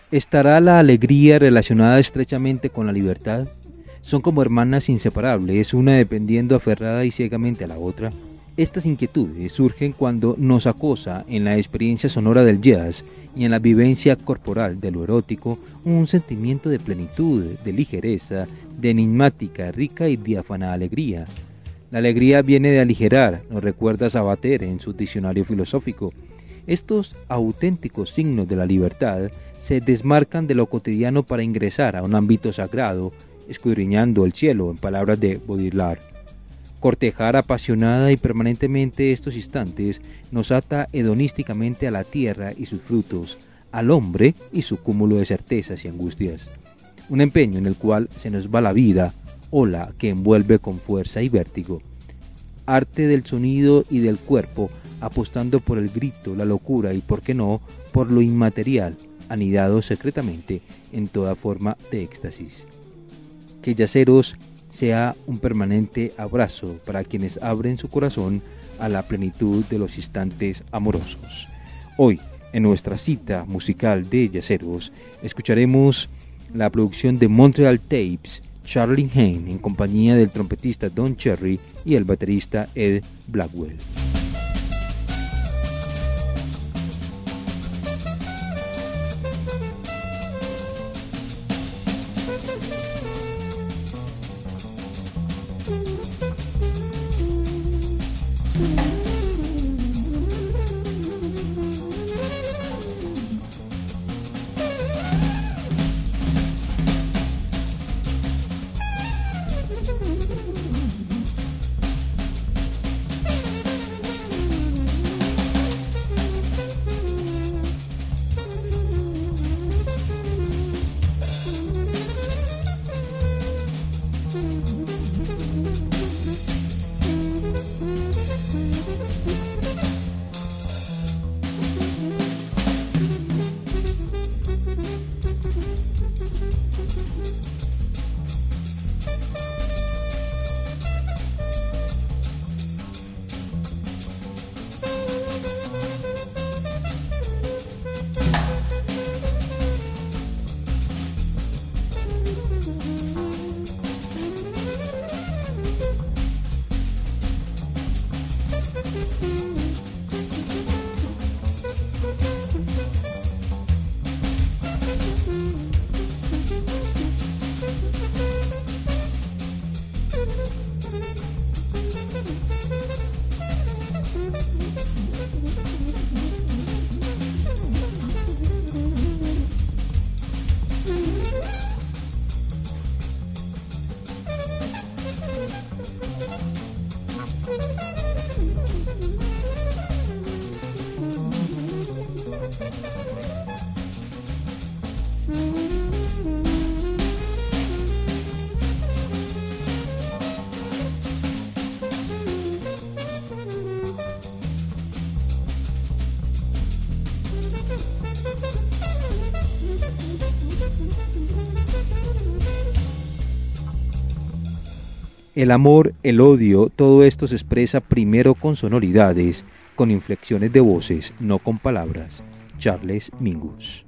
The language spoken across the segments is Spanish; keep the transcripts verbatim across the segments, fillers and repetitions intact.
¿Estará la alegría relacionada estrechamente con la libertad? Son como hermanas inseparables, una dependiendo aferrada y ciegamente a la otra. Estas inquietudes surgen cuando nos acosa en la experiencia sonora del jazz y en la vivencia corporal de lo erótico un sentimiento de plenitud, de ligereza, de enigmática, rica y diáfana alegría. La alegría viene de aligerar, nos recuerda Sabater en su diccionario filosófico. Estos auténticos signos de la libertad se desmarcan de lo cotidiano para ingresar a un ámbito sagrado, escudriñando el cielo, en palabras de Baudrillard. Cortejar apasionada y permanentemente estos instantes nos ata hedonísticamente a la tierra y sus frutos, al hombre y su cúmulo de certezas y angustias. Un empeño en el cual se nos va la vida, ola que envuelve con fuerza y vértigo. Arte del sonido y del cuerpo, apostando por el grito, la locura y, por qué no, por lo inmaterial, anidado secretamente en toda forma de éxtasis. Que Yaceros sea un permanente abrazo para quienes abren su corazón a la plenitud de los instantes amorosos. Hoy, en nuestra cita musical de Yaceros, escucharemos la producción de Montreal Tapes, Charlie Haine, en compañía del trompetista Don Cherry y el baterista Ed Blackwell. El amor, el odio, todo esto se expresa primero con sonoridades, con inflexiones de voces, no con palabras. Charles Mingus.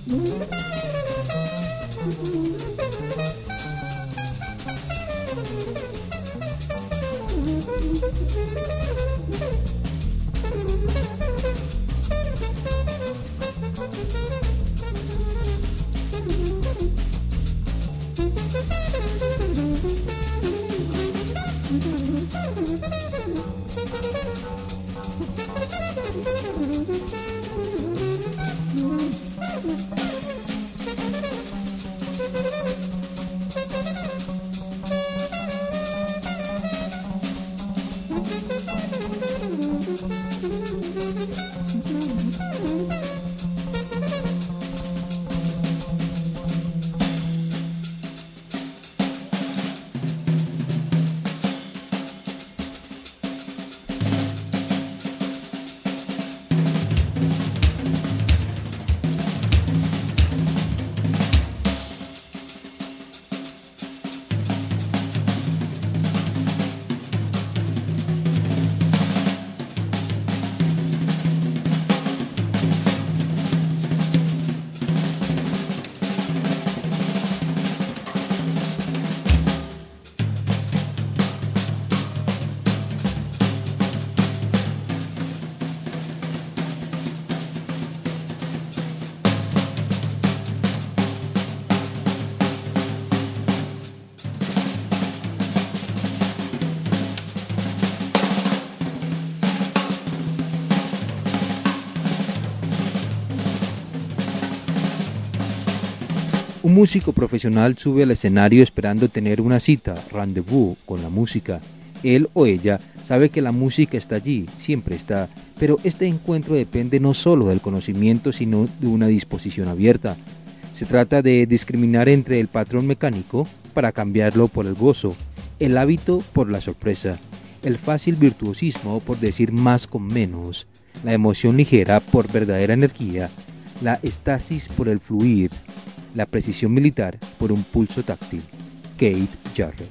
Un músico profesional sube al escenario esperando tener una cita, rendezvous, con la música. Él o ella sabe que la música está allí, siempre está, pero este encuentro depende no solo del conocimiento, sino de una disposición abierta. Se trata de discriminar entre el patrón mecánico para cambiarlo por el gozo, el hábito por la sorpresa, el fácil virtuosismo por decir más con menos, la emoción ligera por verdadera energía, la estasis por el fluir, la precisión militar por un pulso táctil. Keith Jarrett.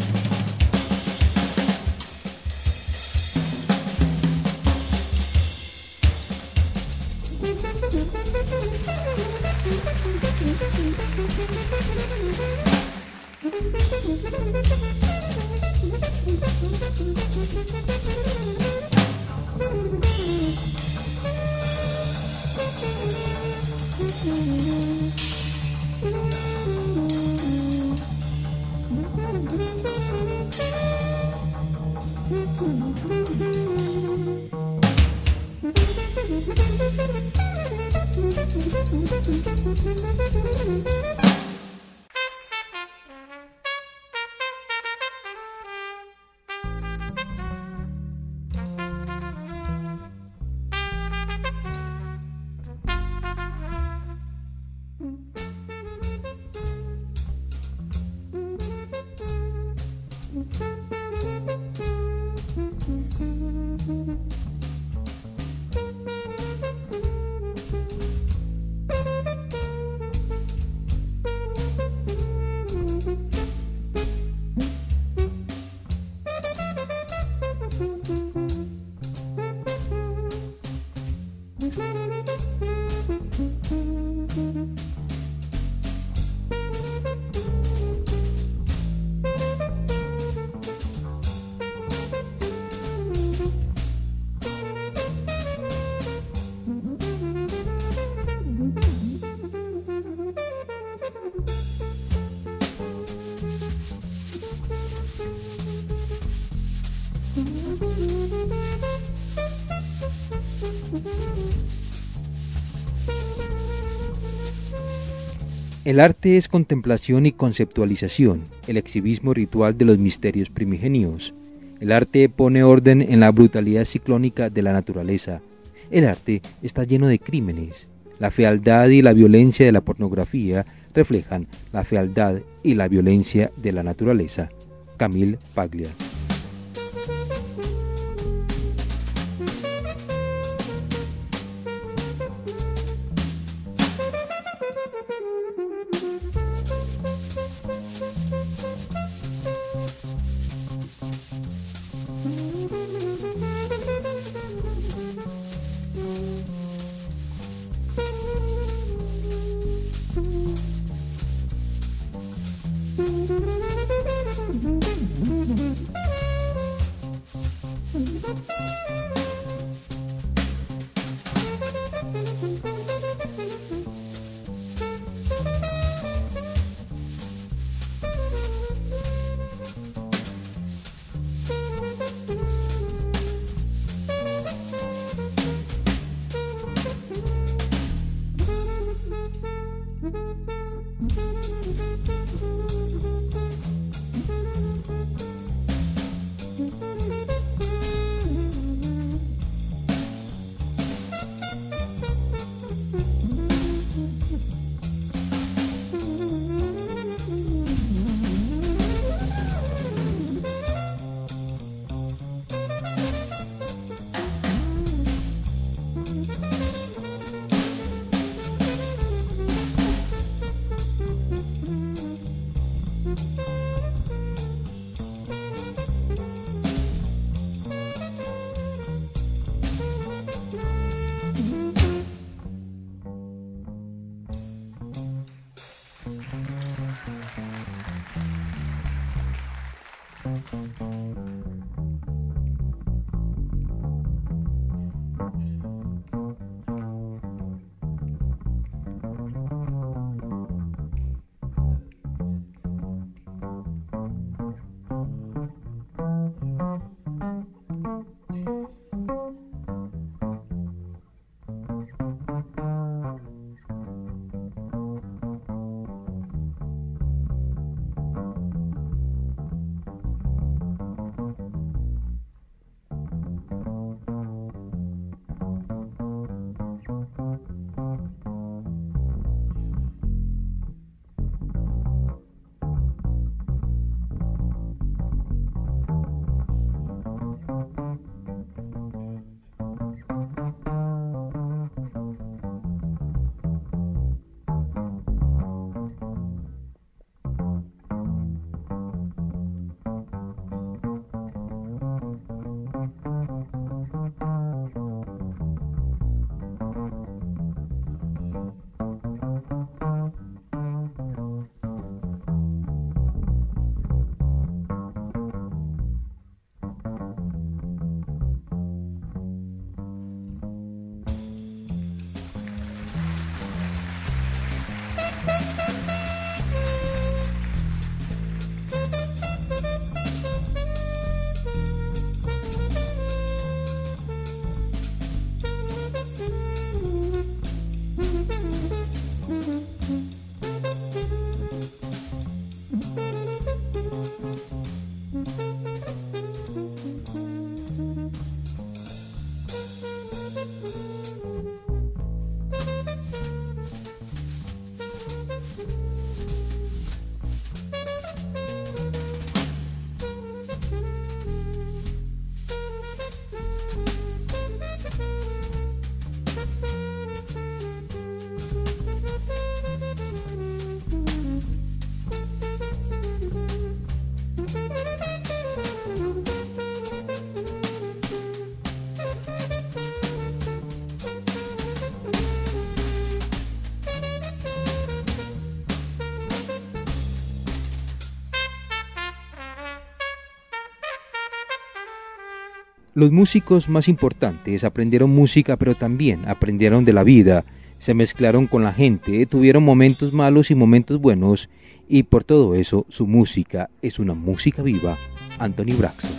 El arte es contemplación y conceptualización, el exhibismo ritual de los misterios primigenios. El arte pone orden en la brutalidad ciclónica de la naturaleza. El arte está lleno de crímenes. La fealdad y la violencia de la pornografía reflejan la fealdad y la violencia de la naturaleza. Camille Paglia. Los músicos más importantes aprendieron música, pero también aprendieron de la vida, se mezclaron con la gente, tuvieron momentos malos y momentos buenos, y por todo eso su música es una música viva. Anthony Braxton.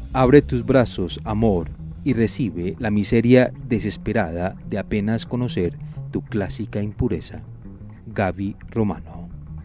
Abre tus brazos, amor, y recibe la miseria desesperada de apenas conocer tu clásica impureza. Gaby Romano.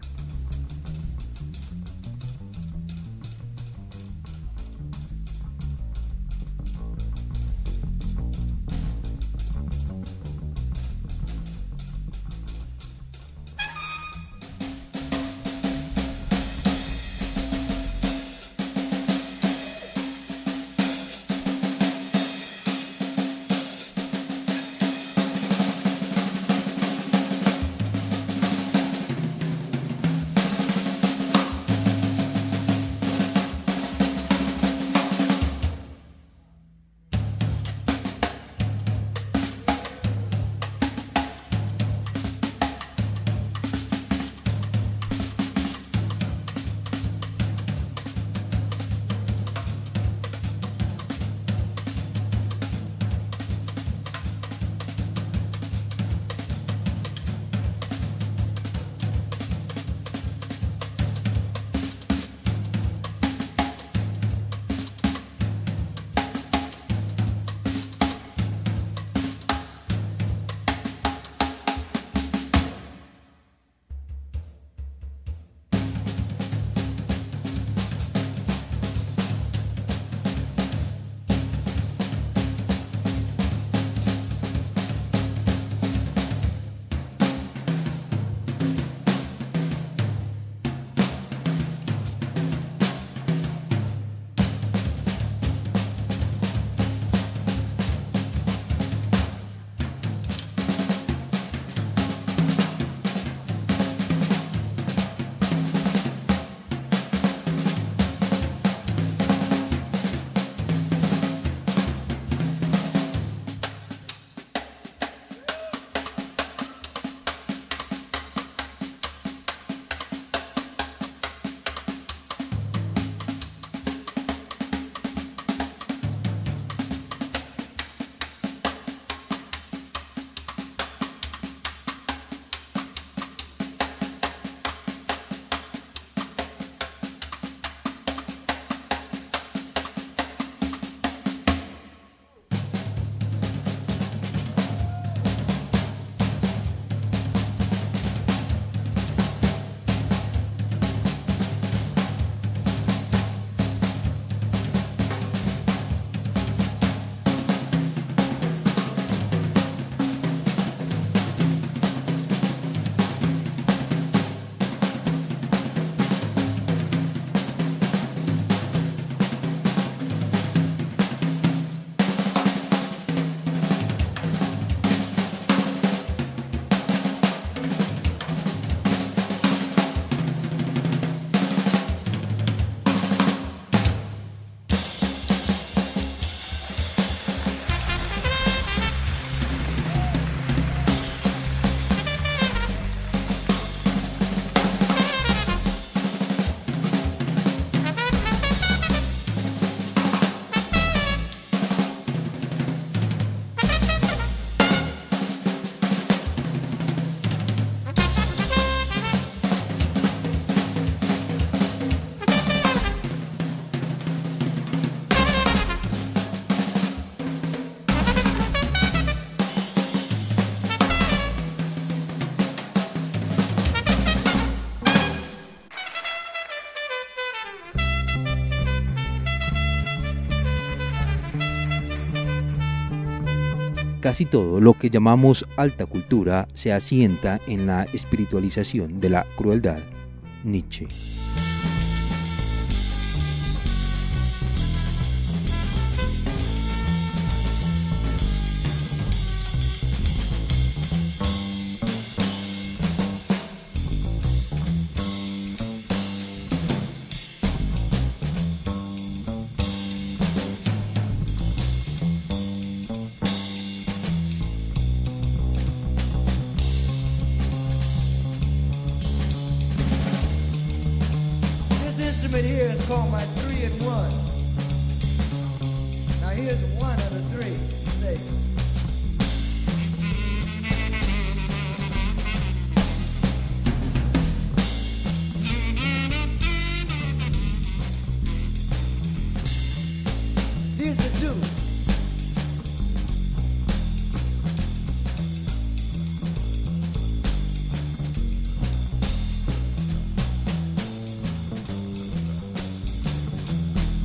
Casi todo lo que llamamos alta cultura se asienta en la espiritualización de la crueldad. Nietzsche. Here is called my three and one. Now here's one of the three. Say.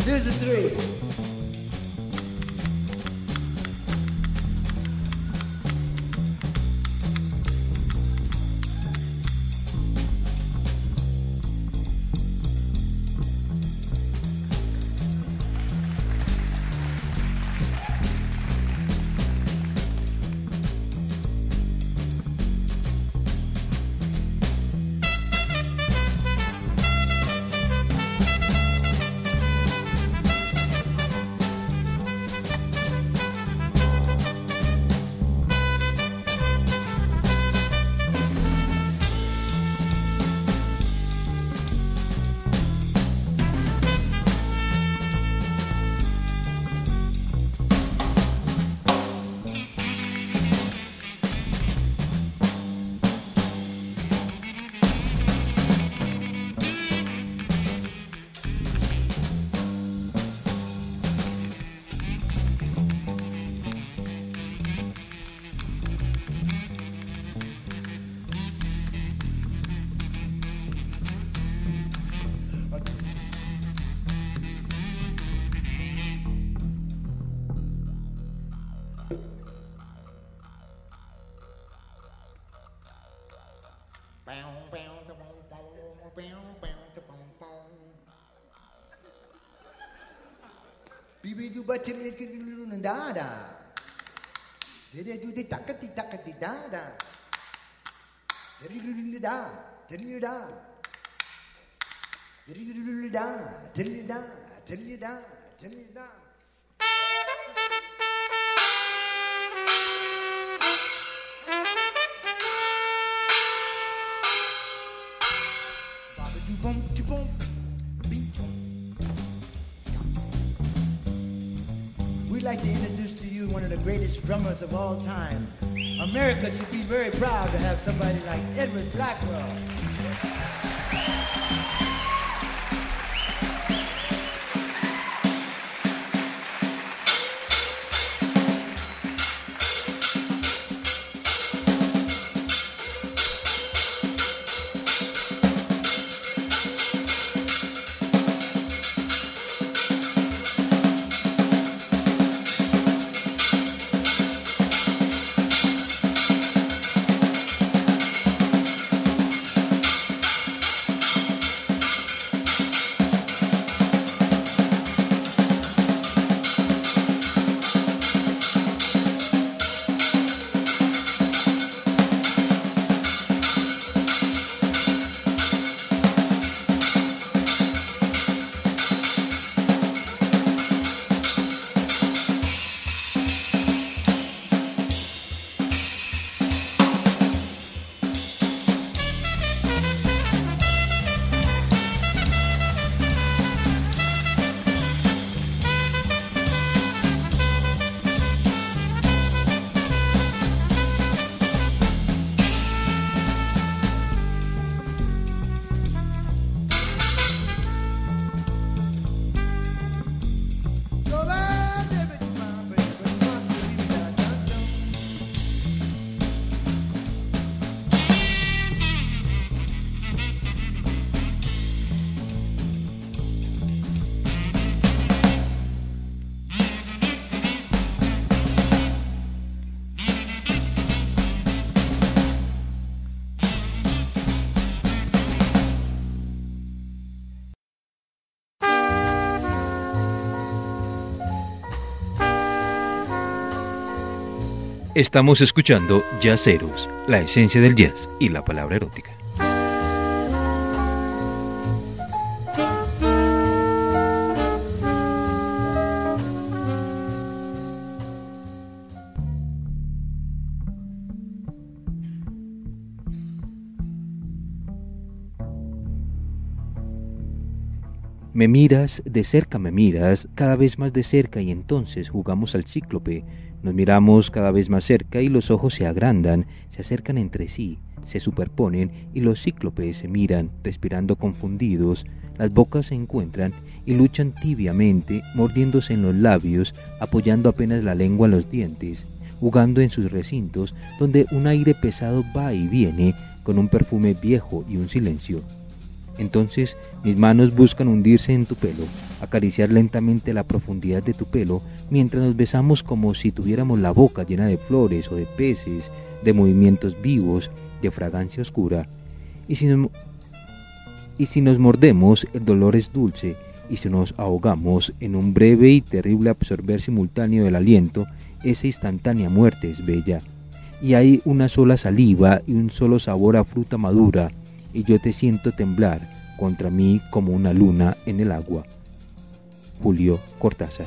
Here's the three. Bibi tu baca ni ke dulu nanda da. Dia tu dia tak ket tak ket da da. Dari dulu da, dari da. Dari dulu da, dari da, dari da, dari da. Baba tu bom tu bom. We'd like to introduce to you one of the greatest drummers of all time. America should be very proud to have somebody like Edward Blackwell. Estamos escuchando Jazzeros, la esencia del jazz y la palabra erótica. Me miras, de cerca me miras, cada vez más de cerca, y entonces jugamos al cíclope. Nos miramos cada vez más cerca y los ojos se agrandan, se acercan entre sí, se superponen y los cíclopes se miran, respirando confundidos. Las bocas se encuentran y luchan tibiamente, mordiéndose en los labios, apoyando apenas la lengua en los dientes, jugando en sus recintos, donde un aire pesado va y viene, con un perfume viejo y un silencio. Entonces mis manos buscan hundirse en tu pelo, acariciar lentamente la profundidad de tu pelo, mientras nos besamos como si tuviéramos la boca llena de flores o de peces, de movimientos vivos, de fragancia oscura. Y si nos, y si nos mordemos, el dolor es dulce, y si nos ahogamos en un breve y terrible absorber simultáneo del aliento, esa instantánea muerte es bella. Y hay una sola saliva y un solo sabor a fruta madura, y yo te siento temblar contra mí como una luna en el agua. Julio Cortázar.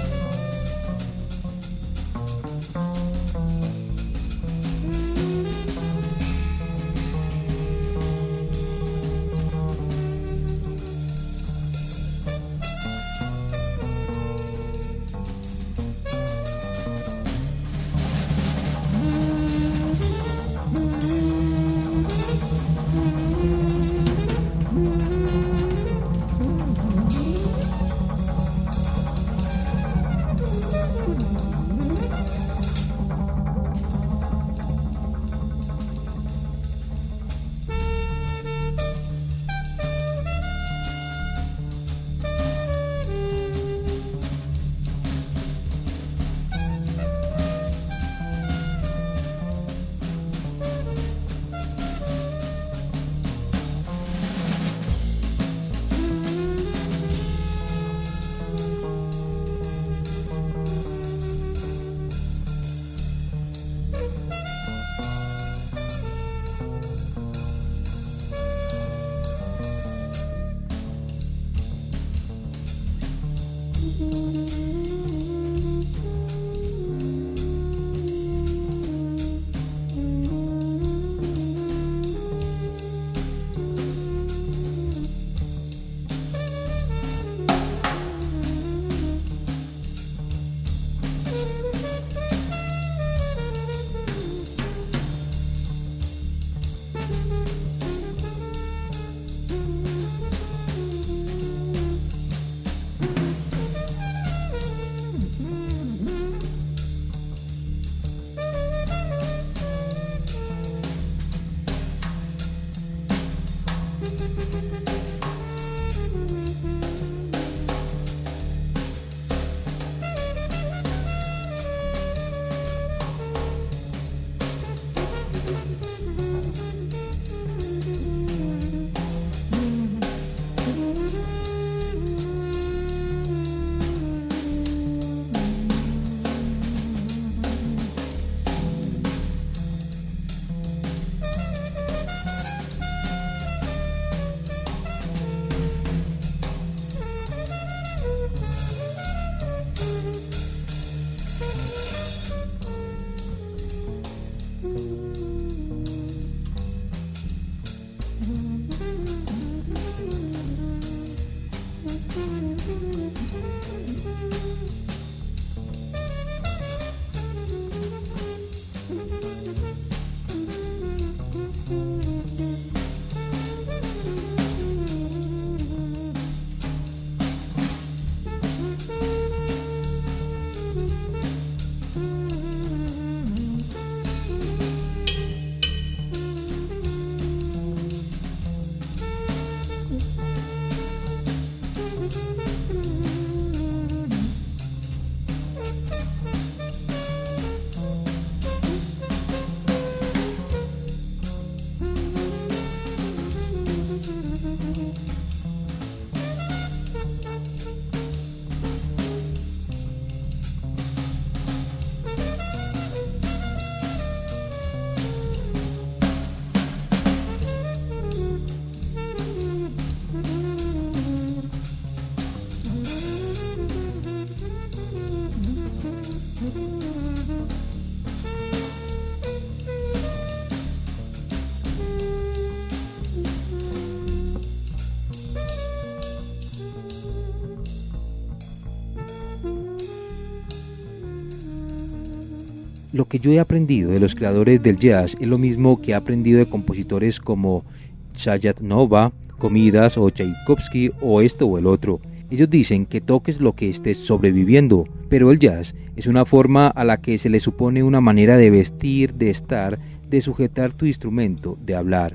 Lo que yo he aprendido de los creadores del jazz es lo mismo que he aprendido de compositores como Sayat-Nova, Comidas o Tchaikovsky o esto o el otro. Ellos dicen que toques lo que estés sobreviviendo, pero el jazz es una forma a la que se le supone una manera de vestir, de estar, de sujetar tu instrumento, de hablar.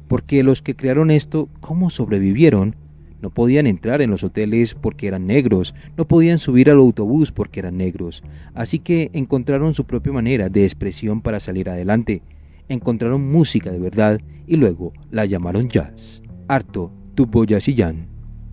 porque los que crearon esto, ¿cómo sobrevivieron? No podían entrar en los hoteles porque eran negros, no podían subir al autobús porque eran negros, así que encontraron su propia manera de expresión para salir adelante. Encontraron música de verdad y luego la llamaron jazz. Arto Tuboyasillán.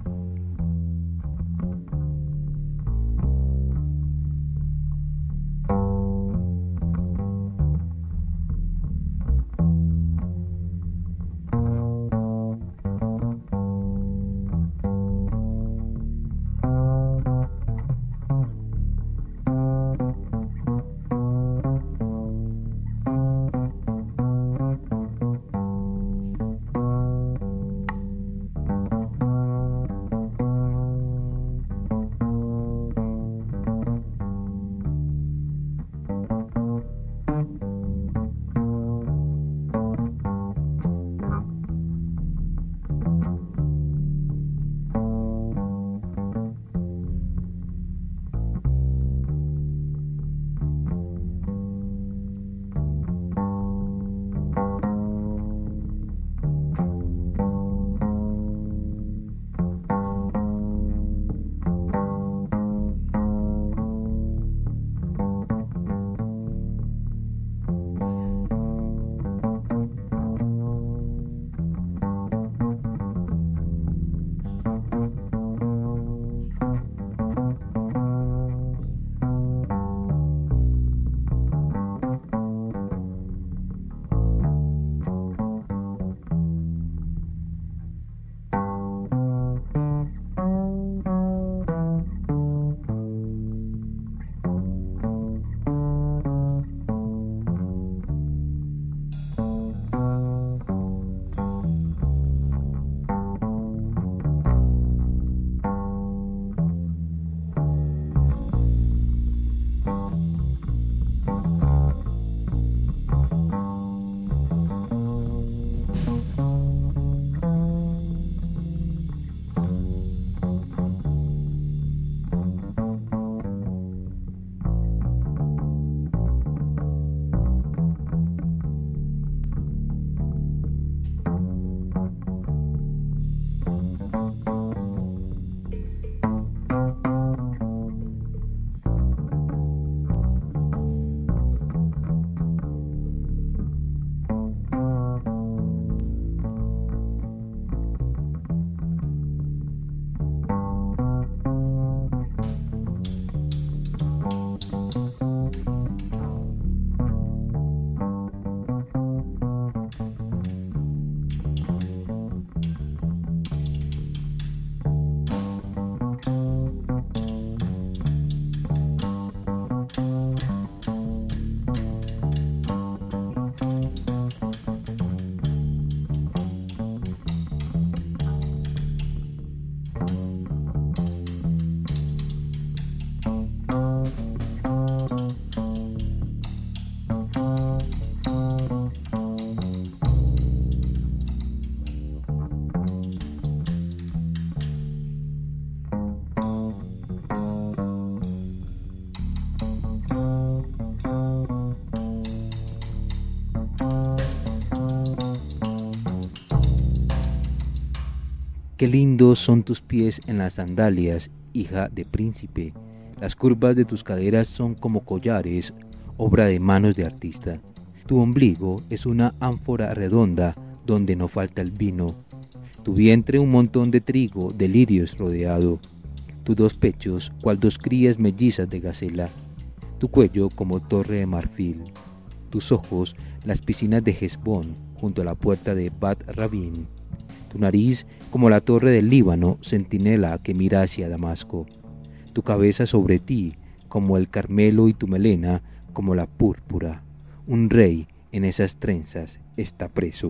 Qué lindos son tus pies en las sandalias, hija de príncipe. Las curvas de tus caderas son como collares, obra de manos de artista. Tu ombligo es una ánfora redonda donde no falta el vino. Tu vientre un montón de trigo, de lirios rodeado. Tus dos pechos, cual dos crías mellizas de gacela. Tu cuello como torre de marfil. Tus ojos, las piscinas de Hesbón, junto a la puerta de Bat Rabin. Tu nariz como la torre del Líbano, centinela que mira hacia Damasco. Tu cabeza sobre ti como el Carmelo y tu melena como la púrpura. Un rey en esas trenzas está preso.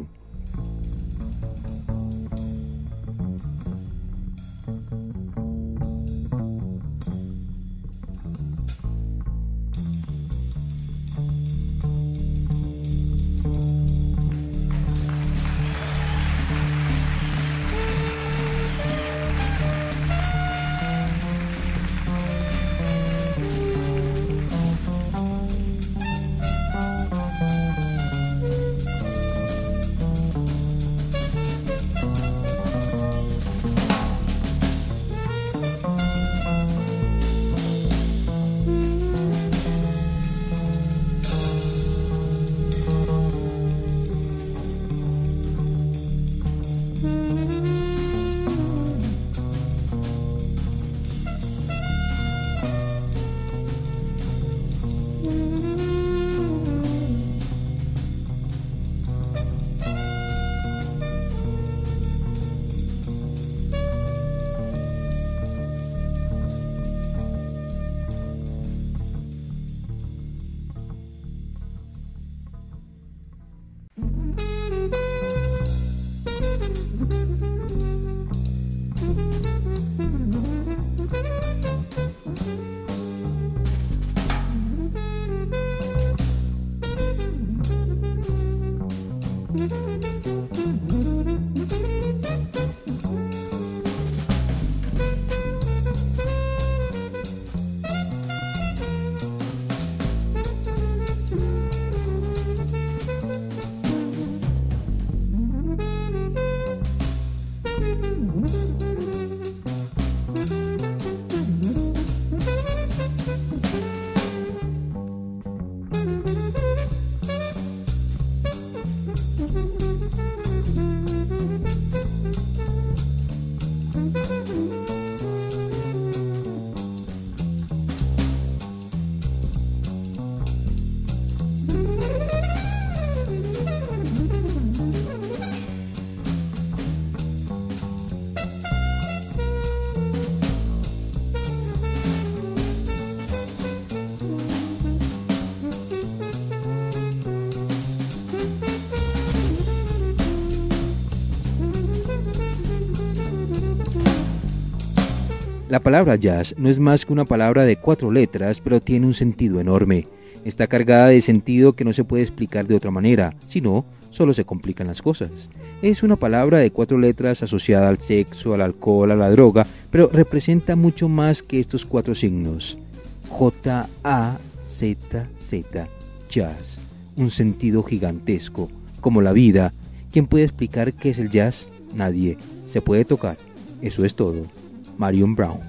La palabra jazz no es más que una palabra de cuatro letras, pero tiene un sentido enorme. Está cargada de sentido que no se puede explicar de otra manera, sino solo se complican las cosas. Es una palabra de cuatro letras asociada al sexo, al alcohol, a la droga, pero representa mucho más que estos cuatro signos. J A Z Z, jazz, un sentido gigantesco, como la vida. ¿Quién puede explicar qué es el jazz? Nadie. Se puede tocar. Eso es todo. Marion Brown.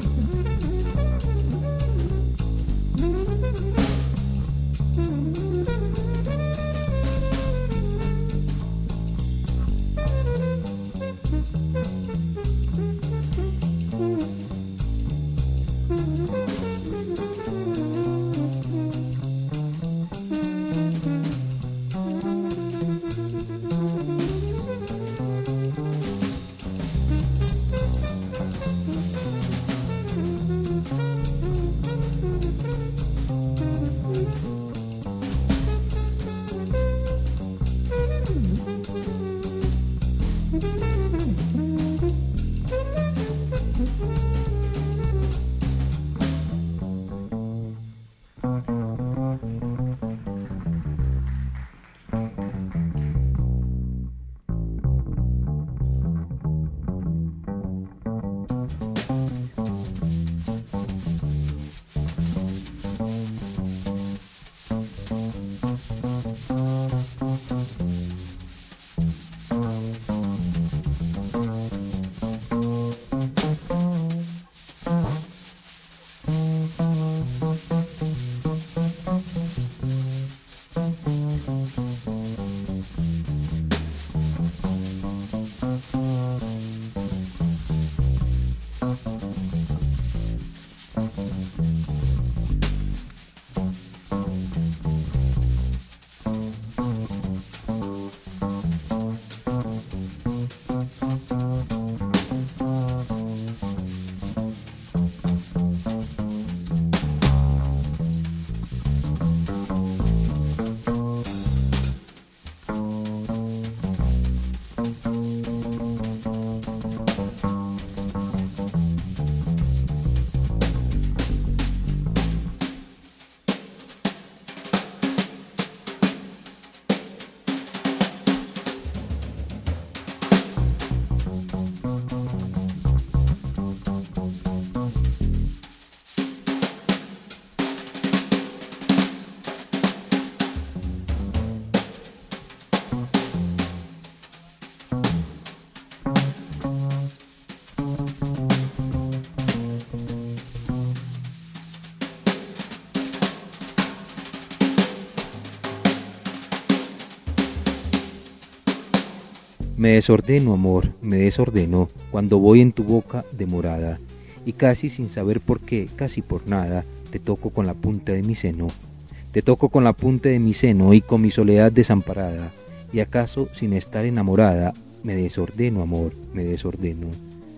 Me desordeno, amor, me desordeno, cuando voy en tu boca demorada, y casi sin saber por qué, casi por nada, te toco con la punta de mi seno. Te toco con la punta de mi seno y con mi soledad desamparada, y acaso sin estar enamorada, me desordeno, amor, me desordeno.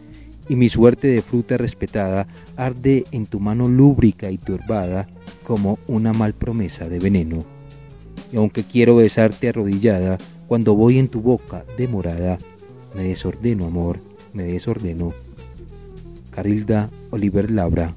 Y mi suerte de fruta respetada arde en tu mano lúbrica y turbada como una mal promesa de veneno. Y aunque quiero besarte arrodillada, cuando voy en tu boca demorada, me desordeno, amor, me desordeno. Carilda Oliver Labra.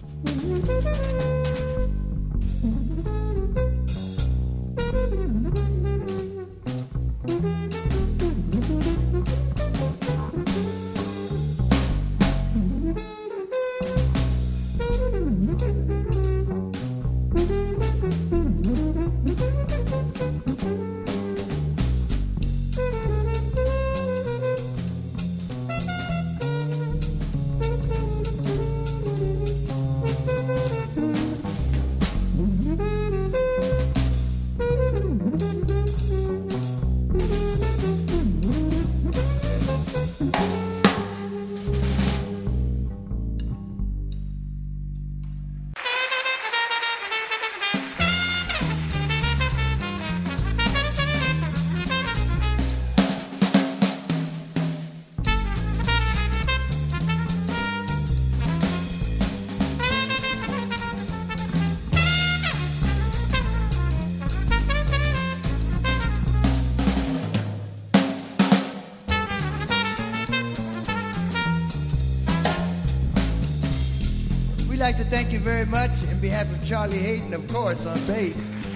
thank you very much. On behalf of Charlie Hayden, of course, on bass.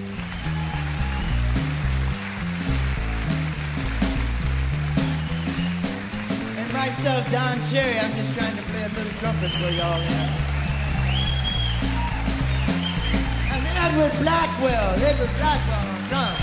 And myself, Don Cherry, I'm just trying to play a little trumpet for y'all. Yeah. And Edward Blackwell, Edward Blackwell on drums.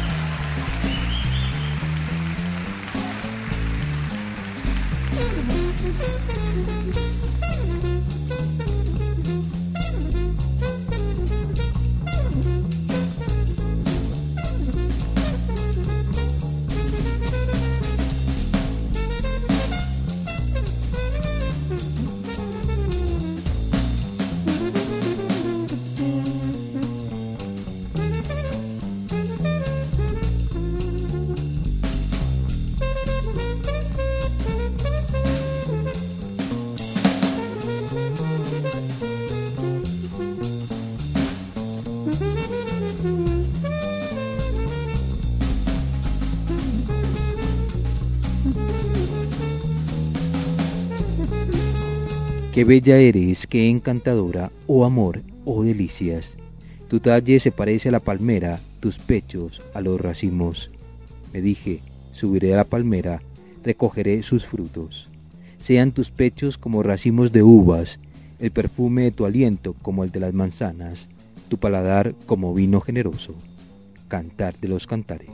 Qué bella eres, qué encantadora, oh amor, oh delicias. Tu talle se parece a la palmera, tus pechos a los racimos. Me dije, subiré a la palmera, recogeré sus frutos. Sean tus pechos como racimos de uvas, el perfume de tu aliento como el de las manzanas, tu paladar como vino generoso. Cantar de los cantares.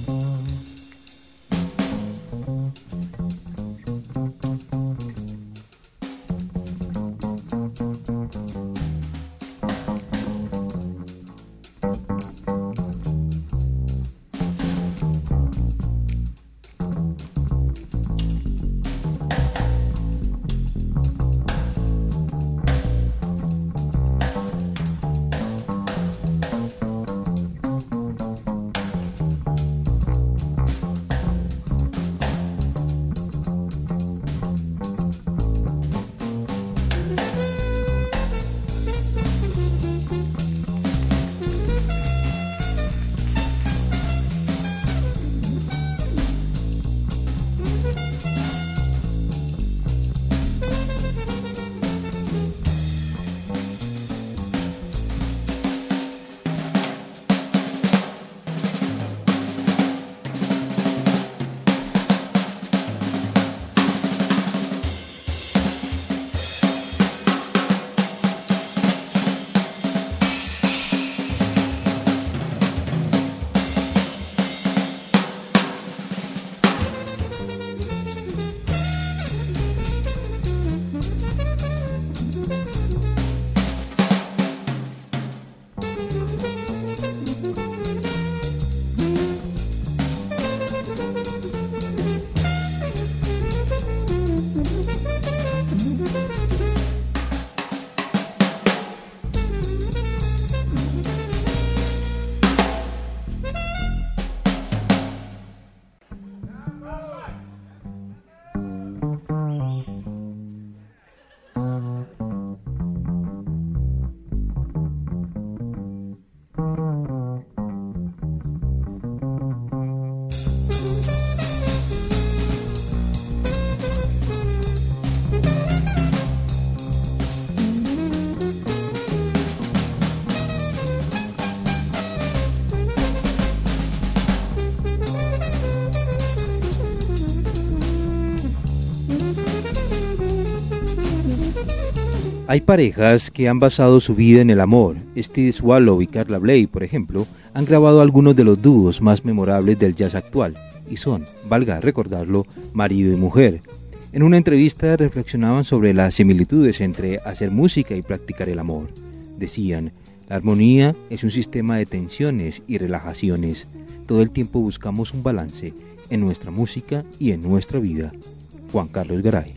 Hay parejas que han basado su vida en el amor. Steve Swallow y Carla Bley, por ejemplo, han grabado algunos de los dúos más memorables del jazz actual, y son, valga recordarlo, marido y mujer. En una entrevista reflexionaban sobre las similitudes entre hacer música y practicar el amor. Decían, la armonía es un sistema de tensiones y relajaciones. Todo el tiempo buscamos un balance en nuestra música y en nuestra vida. Juan Carlos Garay.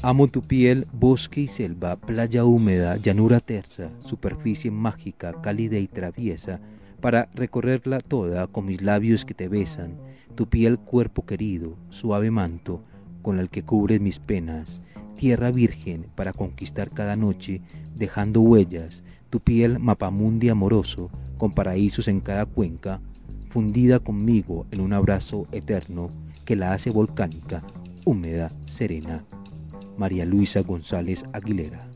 Amo tu piel, bosque y selva, playa húmeda, llanura tersa, superficie mágica, cálida y traviesa, para recorrerla toda con mis labios que te besan, tu piel cuerpo querido, suave manto, con el que cubres mis penas, tierra virgen para conquistar cada noche, dejando huellas, tu piel mapamundi amoroso, con paraísos en cada cuenca, fundida conmigo en un abrazo eterno que la hace volcánica, húmeda, serena. María Luisa González Aguilera.